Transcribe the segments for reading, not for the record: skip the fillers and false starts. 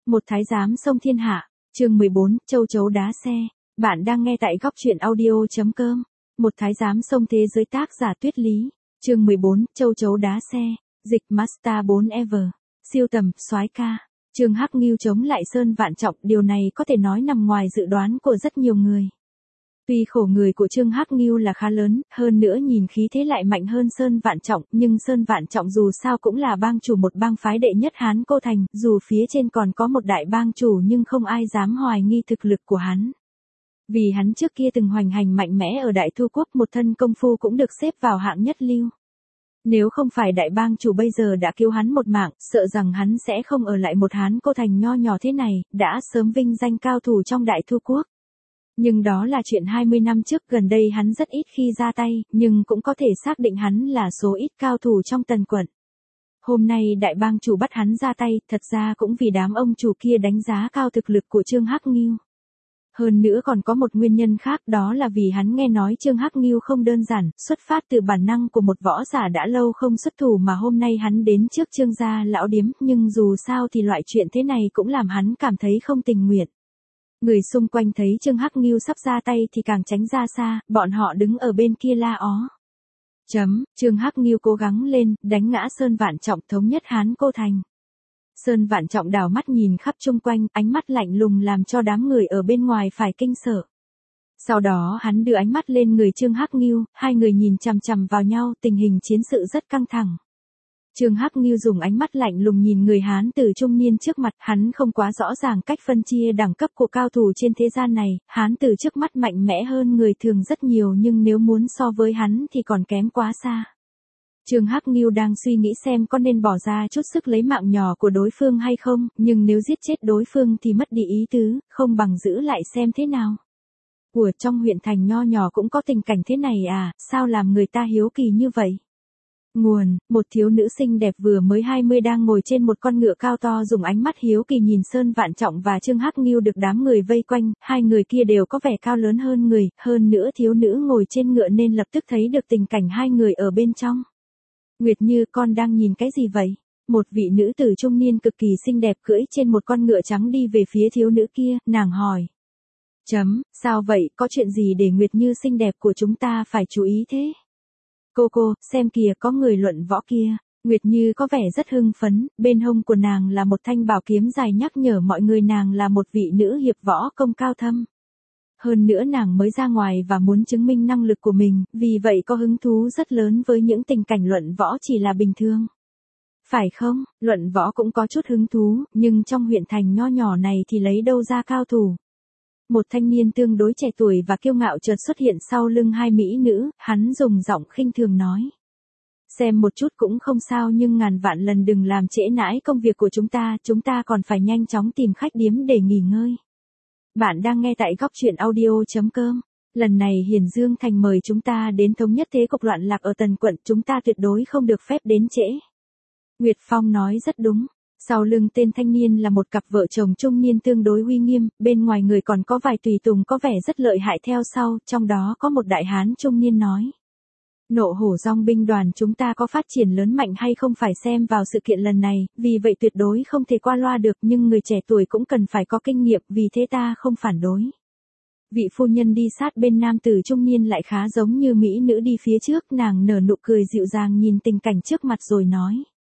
Một thái giám xông thiên hạ, chương 14, châu chấu đá xe. Bạn đang nghe tại góc truyện audio.com. Một thái giám xông thế giới, tác giả Tuyết Lý. Chương 14, châu chấu đá xe. Dịch Master 4 Ever. Siêu tầm, soái ca. Trương Hắc Ngưu chống lại Sơn Vạn Trọng, điều này có thể nói nằm ngoài dự đoán của rất nhiều người. Tuy khổ người của Trương Hắc Ngưu là khá lớn, hơn nữa nhìn khí thế lại mạnh hơn Sơn Vạn Trọng, nhưng Sơn Vạn Trọng dù sao cũng là bang chủ một bang phái đệ nhất Hán Cô Thành, dù phía trên còn có một đại bang chủ nhưng không ai dám hoài nghi thực lực của hắn. Vì hắn trước kia từng hoành hành mạnh mẽ ở Đại Thu Quốc, một thân công phu cũng được xếp vào hạng nhất lưu. Nếu không phải đại bang chủ bây giờ đã cứu hắn một mạng, sợ rằng hắn sẽ không ở lại một Hán Cô Thành nho nhỏ thế này, đã sớm vinh danh cao thủ trong Đại Thu Quốc. Nhưng đó là chuyện 20 năm trước, gần đây hắn rất ít khi ra tay, nhưng cũng có thể xác định hắn là số ít cao thủ trong Tần quận. Hôm nay đại bang chủ bắt hắn ra tay, thật ra cũng vì đám ông chủ kia đánh giá cao thực lực của Trương Hắc Ngưu. Hơn nữa còn có một nguyên nhân khác, đó là vì hắn nghe nói Trương Hắc Ngưu không đơn giản, xuất phát từ bản năng của một võ giả đã lâu không xuất thủ mà hôm nay hắn đến trước Trương gia lão điếm, nhưng dù sao thì loại chuyện thế này cũng làm hắn cảm thấy không tình nguyện. Người xung quanh thấy Trương Hắc Ngưu sắp ra tay thì càng tránh ra xa, bọn họ đứng ở bên kia la ó. Trương Hắc Ngưu cố gắng lên, đánh ngã Sơn Vạn Trọng, thống nhất Hán Cô Thành. Sơn Vạn Trọng đảo mắt nhìn khắp chung quanh, ánh mắt lạnh lùng làm cho đám người ở bên ngoài phải kinh sợ. Sau đó hắn đưa ánh mắt lên người Trương Hắc Ngưu, hai người nhìn chằm chằm vào nhau, tình hình chiến sự rất căng thẳng. Trương Hắc Ngưu dùng ánh mắt lạnh lùng nhìn người Hán tử trung niên trước mặt, hắn không quá rõ ràng cách phân chia đẳng cấp của cao thủ trên thế gian này, Hán tử trước mắt mạnh mẽ hơn người thường rất nhiều nhưng nếu muốn so với hắn thì còn kém quá xa. Trương Hắc Ngưu đang suy nghĩ xem có nên bỏ ra chút sức lấy mạng nhỏ của đối phương hay không, nhưng nếu giết chết đối phương thì mất đi ý tứ, không bằng giữ lại xem thế nào. Của trong huyện thành nho nhỏ cũng có tình cảnh thế này à, sao làm người ta hiếu kỳ như vậy? Nguồn, một thiếu nữ xinh đẹp vừa mới 20 đang ngồi trên một con ngựa cao to dùng ánh mắt hiếu kỳ nhìn Sơn Vạn Trọng và Trương Hắc Ngưu được đám người vây quanh, hai người kia đều có vẻ cao lớn hơn người, hơn nữa thiếu nữ ngồi trên ngựa nên lập tức thấy được tình cảnh hai người ở bên trong. Nguyệt Như, con đang nhìn cái gì vậy? Một vị nữ tử trung niên cực kỳ xinh đẹp cưỡi trên một con ngựa trắng đi về phía thiếu nữ kia, nàng hỏi. Sao vậy, có chuyện gì để Nguyệt Như xinh đẹp của chúng ta phải chú ý thế? Cô, xem kìa, có người luận võ kia. Nguyệt Như có vẻ rất hưng phấn, bên hông của nàng là một thanh bảo kiếm dài nhắc nhở mọi người nàng là một vị nữ hiệp võ công cao thâm. Hơn nữa nàng mới ra ngoài và muốn chứng minh năng lực của mình, vì vậy có hứng thú rất lớn với những tình cảnh luận võ chỉ là bình thường. Phải không, luận võ cũng có chút hứng thú, nhưng trong huyện thành nho nhỏ này thì lấy đâu ra cao thủ. Một thanh niên tương đối trẻ tuổi và kiêu ngạo chợt xuất hiện sau lưng hai mỹ nữ, hắn dùng giọng khinh thường nói. Xem một chút cũng không sao nhưng ngàn vạn lần đừng làm trễ nải công việc của chúng ta còn phải nhanh chóng tìm khách điếm để nghỉ ngơi. Bạn đang nghe tại góc truyện audio.com. Lần này Hiền Dương Thành mời chúng ta đến thống nhất thế cục loạn lạc ở Tần quận, chúng ta tuyệt đối không được phép đến trễ. Nguyệt Phong nói rất đúng. Sau lưng tên thanh niên là một cặp vợ chồng trung niên tương đối uy nghiêm, bên ngoài người còn có vài tùy tùng có vẻ rất lợi hại theo sau, trong đó có một đại hán trung niên nói. Nộ hổ dong binh đoàn chúng ta có phát triển lớn mạnh hay không phải xem vào sự kiện lần này, vì vậy tuyệt đối không thể qua loa được nhưng người trẻ tuổi cũng cần phải có kinh nghiệm, vì thế ta không phản đối. Vị phu nhân đi sát bên nam tử trung niên lại khá giống như mỹ nữ đi phía trước, nàng nở nụ cười dịu dàng nhìn tình cảnh trước mặt rồi nói.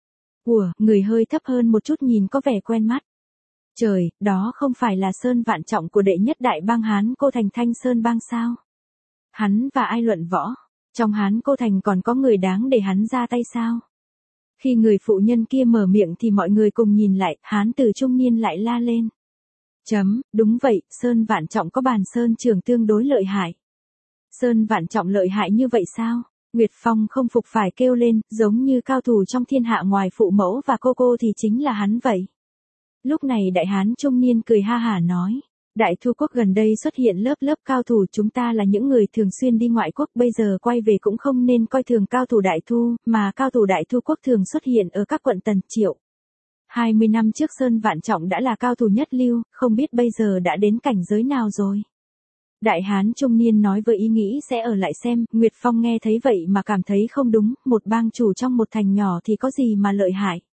Người hơi thấp hơn một chút nhìn có vẻ quen mắt. Trời, đó không phải là Sơn Vạn Trọng của đệ nhất đại bang Hán Cô Thành Thanh Sơn bang sao? Hắn và ai luận võ? Trong Hán Cô Thành còn có người đáng để hắn ra tay sao? Khi người phụ nhân kia mở miệng thì mọi người cùng nhìn lại, hán tử trung niên lại la lên. Đúng vậy, Sơn Vạn Trọng có bàn sơn trường tương đối lợi hại. Sơn Vạn Trọng lợi hại như vậy sao? Nguyệt Phong không phục phải kêu lên, giống như cao thủ trong thiên hạ ngoài phụ mẫu và cô thì chính là hắn vậy. Lúc này đại hán trung niên cười ha hả nói. Đại Thu Quốc gần đây xuất hiện lớp cao thủ, chúng ta là những người thường xuyên đi ngoại quốc, bây giờ quay về cũng không nên coi thường cao thủ Đại Thu, mà cao thủ Đại Thu Quốc thường xuất hiện ở các quận Tần Triệu. 20 năm trước Sơn Vạn Trọng đã là cao thủ nhất lưu, không biết bây giờ đã đến cảnh giới nào rồi. Đại hán trung niên nói với ý nghĩ sẽ ở lại xem, Nguyệt Phong nghe thấy vậy mà cảm thấy không đúng, một bang chủ trong một thành nhỏ thì có gì mà lợi hại.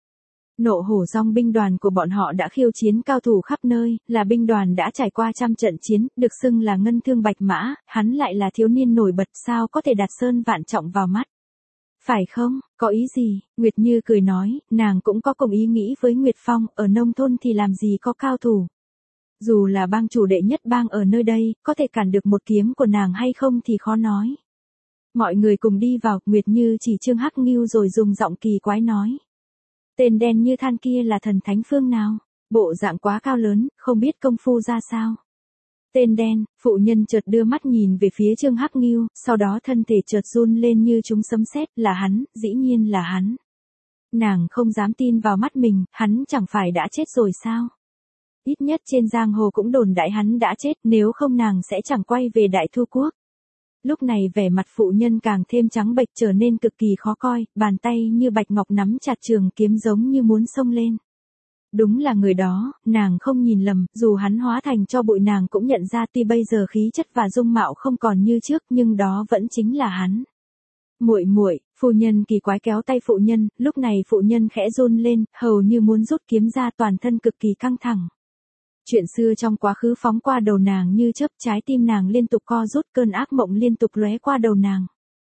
Nộ hổ dong binh đoàn của bọn họ đã khiêu chiến cao thủ khắp nơi, là binh đoàn đã trải qua trăm trận chiến, được xưng là ngân thương bạch mã, hắn lại là thiếu niên nổi bật, sao có thể đặt Sơn Vạn Trọng vào mắt. Phải không, có ý gì? Nguyệt Như cười nói, nàng cũng có cùng ý nghĩ với Nguyệt Phong, ở nông thôn thì làm gì có cao thủ. Dù là bang chủ đệ nhất bang ở nơi đây, có thể cản được một kiếm của nàng hay không thì khó nói. Mọi người cùng đi vào, Nguyệt Như chỉ Trương Hắc Ngưu rồi dùng giọng kỳ quái nói. Tên đen như than kia là thần thánh phương nào? Bộ dạng quá cao lớn, không biết công phu ra sao. Tên đen, phụ nhân chợt đưa mắt nhìn về phía Trương Hắc Ngưu, sau đó thân thể chợt run lên như chúng sấm sét, là hắn, dĩ nhiên là hắn. Nàng không dám tin vào mắt mình, hắn chẳng phải đã chết rồi sao? Ít nhất trên giang hồ cũng đồn đại hắn đã chết, nếu không nàng sẽ chẳng quay về Đại Thu Quốc. Lúc này vẻ mặt phụ nhân càng thêm trắng bệch trở nên cực kỳ khó coi, bàn tay như bạch ngọc nắm chặt trường kiếm giống như muốn xông lên. Đúng là người đó, nàng không nhìn lầm, dù hắn hóa thành cho bụi nàng cũng nhận ra tuy bây giờ khí chất và dung mạo không còn như trước nhưng đó vẫn chính là hắn. Muội muội, phu nhân kỳ quái kéo tay phụ nhân, lúc này phụ nhân khẽ run lên, hầu như muốn rút kiếm ra toàn thân cực kỳ căng thẳng. Chuyện xưa trong quá khứ phóng qua đầu nàng như chớp trái tim nàng liên tục co rút cơn ác mộng liên tục lóe qua đầu nàng.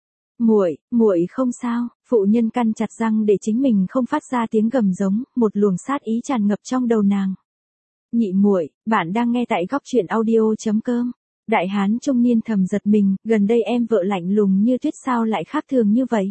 Muội không sao, phụ nhân căn chặt răng để chính mình không phát ra tiếng gầm giống, một luồng sát ý tràn ngập trong đầu nàng. Nhị muội, bạn đang nghe tại góc truyện audio.com. Đại hán trung niên thầm giật mình, gần đây em vợ lạnh lùng như tuyết sao lại khác thường như vậy.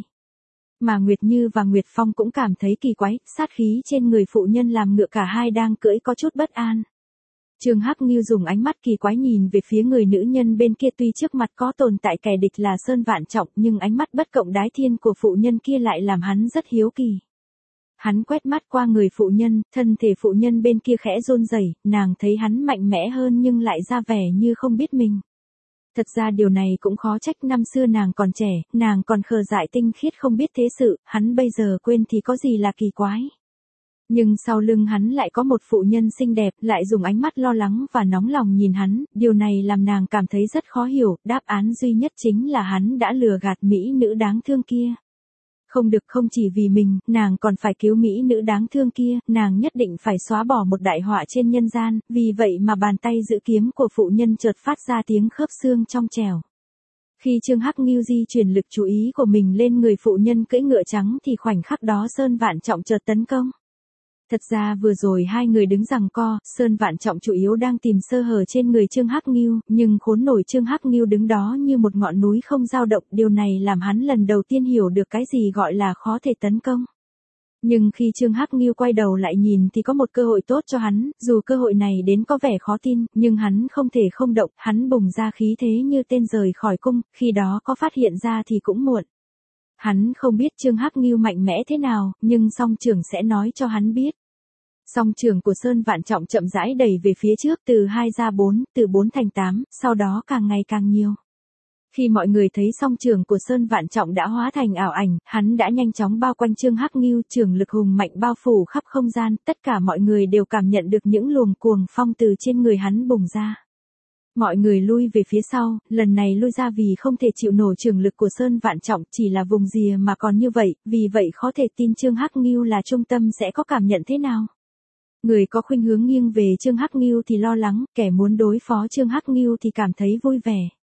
Mà Nguyệt Như và Nguyệt Phong cũng cảm thấy kỳ quái, sát khí trên người phụ nhân làm ngựa cả hai đang cưỡi có chút bất an. Trương Hắc Ngưu dùng ánh mắt kỳ quái nhìn về phía người nữ nhân bên kia tuy trước mặt có tồn tại kẻ địch là Sơn Vạn Trọng nhưng ánh mắt bất cộng đái thiên của phụ nhân kia lại làm hắn rất hiếu kỳ. Hắn quét mắt qua người phụ nhân, thân thể phụ nhân bên kia khẽ run rẩy, nàng thấy hắn mạnh mẽ hơn nhưng lại ra vẻ như không biết mình. Thật ra điều này cũng khó trách, năm xưa nàng còn trẻ, nàng còn khờ dại tinh khiết không biết thế sự, hắn bây giờ quên thì có gì là kỳ quái. Nhưng sau lưng hắn lại có một phụ nhân xinh đẹp, lại dùng ánh mắt lo lắng và nóng lòng nhìn hắn, điều này làm nàng cảm thấy rất khó hiểu, đáp án duy nhất chính là hắn đã lừa gạt mỹ nữ đáng thương kia. Không được, không chỉ vì mình, nàng còn phải cứu mỹ nữ đáng thương kia, nàng nhất định phải xóa bỏ một đại họa trên nhân gian, vì vậy mà bàn tay giữ kiếm của phụ nhân chợt phát ra tiếng khớp xương trong trẻo. Khi Trương Hắc Ngưu di chuyển lực chú ý của mình lên người phụ nhân cưỡi ngựa trắng thì khoảnh khắc đó Sơn Vạn Trọng chợt tấn công. Thật ra vừa rồi hai người đứng giằng co, Sơn Vạn Trọng chủ yếu đang tìm sơ hở trên người Trương Hắc Ngưu, nhưng khốn nổi Trương Hắc Ngưu đứng đó như một ngọn núi không dao động, điều này làm hắn lần đầu tiên hiểu được cái gì gọi là khó thể tấn công. Nhưng khi Trương Hắc Ngưu quay đầu lại nhìn thì có một cơ hội tốt cho hắn, dù cơ hội này đến có vẻ khó tin, nhưng hắn không thể không động, hắn bùng ra khí thế như tên rời khỏi cung, khi đó có phát hiện ra thì cũng muộn. Hắn không biết Trương Hắc Ngưu mạnh mẽ thế nào, nhưng song trưởng sẽ nói cho hắn biết. Song trưởng của Sơn Vạn Trọng chậm rãi đẩy về phía trước từ 2 ra 4, từ 4 thành 8, sau đó càng ngày càng nhiều. Khi mọi người thấy song trưởng của Sơn Vạn Trọng đã hóa thành ảo ảnh, hắn đã nhanh chóng bao quanh Trương Hắc Ngưu, trưởng lực hùng mạnh bao phủ khắp không gian, tất cả mọi người đều cảm nhận được những luồng cuồng phong từ trên người hắn bùng ra. Mọi người lui về phía sau, lần này lui ra vì không thể chịu nổi trường lực của Sơn Vạn Trọng, chỉ là vùng rìa mà còn như vậy, vì vậy khó thể tin Trương Hắc Ngưu là trung tâm sẽ có cảm nhận thế nào. Người có khuynh hướng nghiêng về Trương Hắc Ngưu thì lo lắng, kẻ muốn đối phó Trương Hắc Ngưu thì cảm thấy vui vẻ.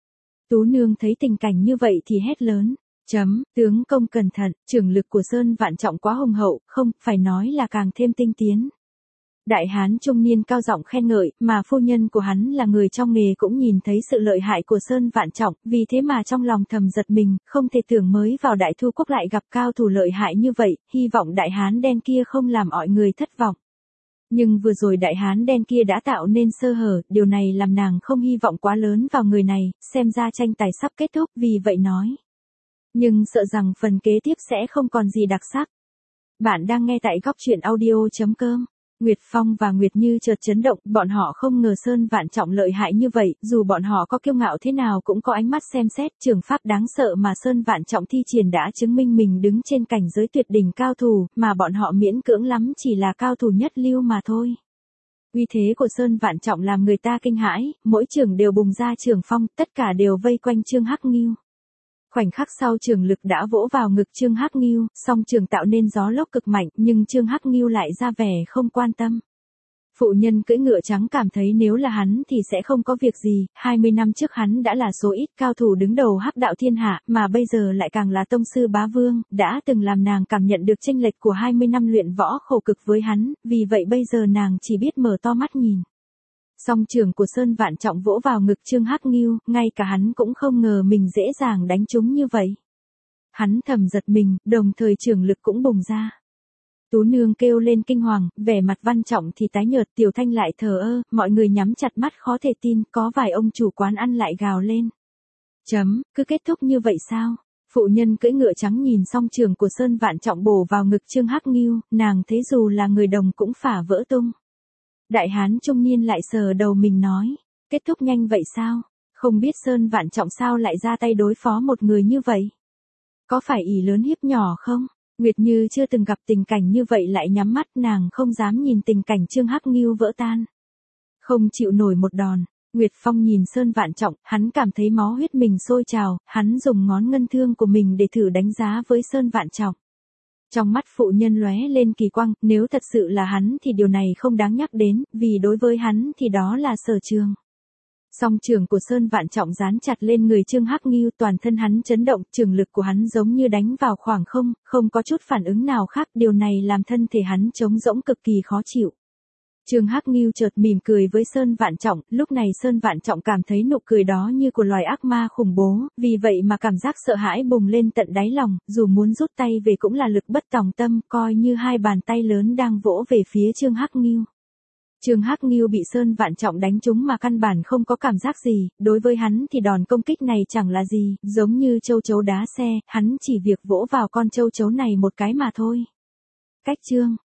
Tú nương thấy tình cảnh như vậy thì hét lớn, tướng công cẩn thận, trường lực của Sơn Vạn Trọng quá hùng hậu, không, phải nói là càng thêm tinh tiến. Đại hán trung niên cao giọng khen ngợi, mà phu nhân của hắn là người trong nghề cũng nhìn thấy sự lợi hại của Sơn Vạn Trọng, vì thế mà trong lòng thầm giật mình, không thể tưởng mới vào Đại Thu Quốc lại gặp cao thủ lợi hại như vậy, hy vọng đại hán đen kia không làm mọi người thất vọng. Nhưng vừa rồi đại hán đen kia đã tạo nên sơ hở, điều này làm nàng không hy vọng quá lớn vào người này, xem ra tranh tài sắp kết thúc, vì vậy nói. Nhưng sợ rằng phần kế tiếp sẽ không còn gì đặc sắc. Bạn đang nghe tại góc truyện audio.com. Nguyệt Phong và Nguyệt Như chợt chấn động, bọn họ không ngờ Sơn Vạn Trọng lợi hại như vậy, dù bọn họ có kiêu ngạo thế nào cũng có ánh mắt xem xét, trường pháp đáng sợ mà Sơn Vạn Trọng thi triển đã chứng minh mình đứng trên cảnh giới tuyệt đỉnh cao thủ, mà bọn họ miễn cưỡng lắm chỉ là cao thủ nhất lưu mà thôi. Uy thế của Sơn Vạn Trọng làm người ta kinh hãi, mỗi trường đều bùng ra trường phong, tất cả đều vây quanh Trương Hắc Ngưu. Khoảnh khắc sau Trường Lực đã vỗ vào ngực Trương Hắc Ngưu, song trường tạo nên gió lốc cực mạnh, nhưng Trương Hắc Ngưu lại ra vẻ không quan tâm. Phụ nhân cưỡi ngựa trắng cảm thấy nếu là hắn thì sẽ không có việc gì, 20 năm trước hắn đã là số ít cao thủ đứng đầu hắc đạo thiên hạ, mà bây giờ lại càng là tông sư bá vương, đã từng làm nàng cảm nhận được chênh lệch của 20 năm luyện võ khổ cực với hắn, vì vậy bây giờ nàng chỉ biết mở to mắt nhìn. Song trường của Sơn Vạn Trọng vỗ vào ngực Trương Hắc Ngưu, ngay cả hắn cũng không ngờ mình dễ dàng đánh trúng như vậy. Hắn thầm giật mình, đồng thời trường lực cũng bùng ra. Tú nương kêu lên kinh hoàng, vẻ mặt Văn Trọng thì tái nhợt, Tiểu Thanh lại thờ ơ, mọi người nhắm chặt mắt khó thể tin, có vài ông chủ quán ăn lại gào lên. Cứ kết thúc như vậy sao? Phụ nhân cưỡi ngựa trắng nhìn xong trường của Sơn Vạn Trọng bổ vào ngực Trương Hắc Ngưu, nàng thấy dù là người đồng cũng phả vỡ tung. Đại hán trung niên lại sờ đầu mình nói, kết thúc nhanh vậy sao? Không biết Sơn Vạn Trọng sao lại ra tay đối phó một người như vậy? Có phải ỷ lớn hiếp nhỏ không? Nguyệt Như chưa từng gặp tình cảnh như vậy lại nhắm mắt, nàng không dám nhìn tình cảnh Trương Hắc Ngưu vỡ tan. Không chịu nổi một đòn, Nguyệt Phong nhìn Sơn Vạn Trọng, hắn cảm thấy máu huyết mình sôi trào, hắn dùng ngón ngân thương của mình để thử đánh giá với Sơn Vạn Trọng. Trong mắt phụ nhân lóe lên kỳ quang, nếu thật sự là hắn thì điều này không đáng nhắc đến, vì đối với hắn thì đó là sở trường. Song trường của Sơn Vạn Trọng dán chặt lên người Trương Hắc Ngưu, toàn thân hắn chấn động, trường lực của hắn giống như đánh vào khoảng không, không có chút phản ứng nào khác, điều này làm thân thể hắn trống rỗng cực kỳ khó chịu. Trương Hắc Ngưu chợt mỉm cười với Sơn Vạn Trọng, lúc này Sơn Vạn Trọng cảm thấy nụ cười đó như của loài ác ma khủng bố, vì vậy mà cảm giác sợ hãi bùng lên tận đáy lòng, dù muốn rút tay về cũng là lực bất tòng tâm, coi như hai bàn tay lớn đang vỗ về phía Trương Hắc Ngưu. Trương Hắc Ngưu bị Sơn Vạn Trọng đánh trúng mà căn bản không có cảm giác gì, đối với hắn thì đòn công kích này chẳng là gì, giống như châu chấu đá xe, hắn chỉ việc vỗ vào con châu chấu này một cái mà thôi. Cách chương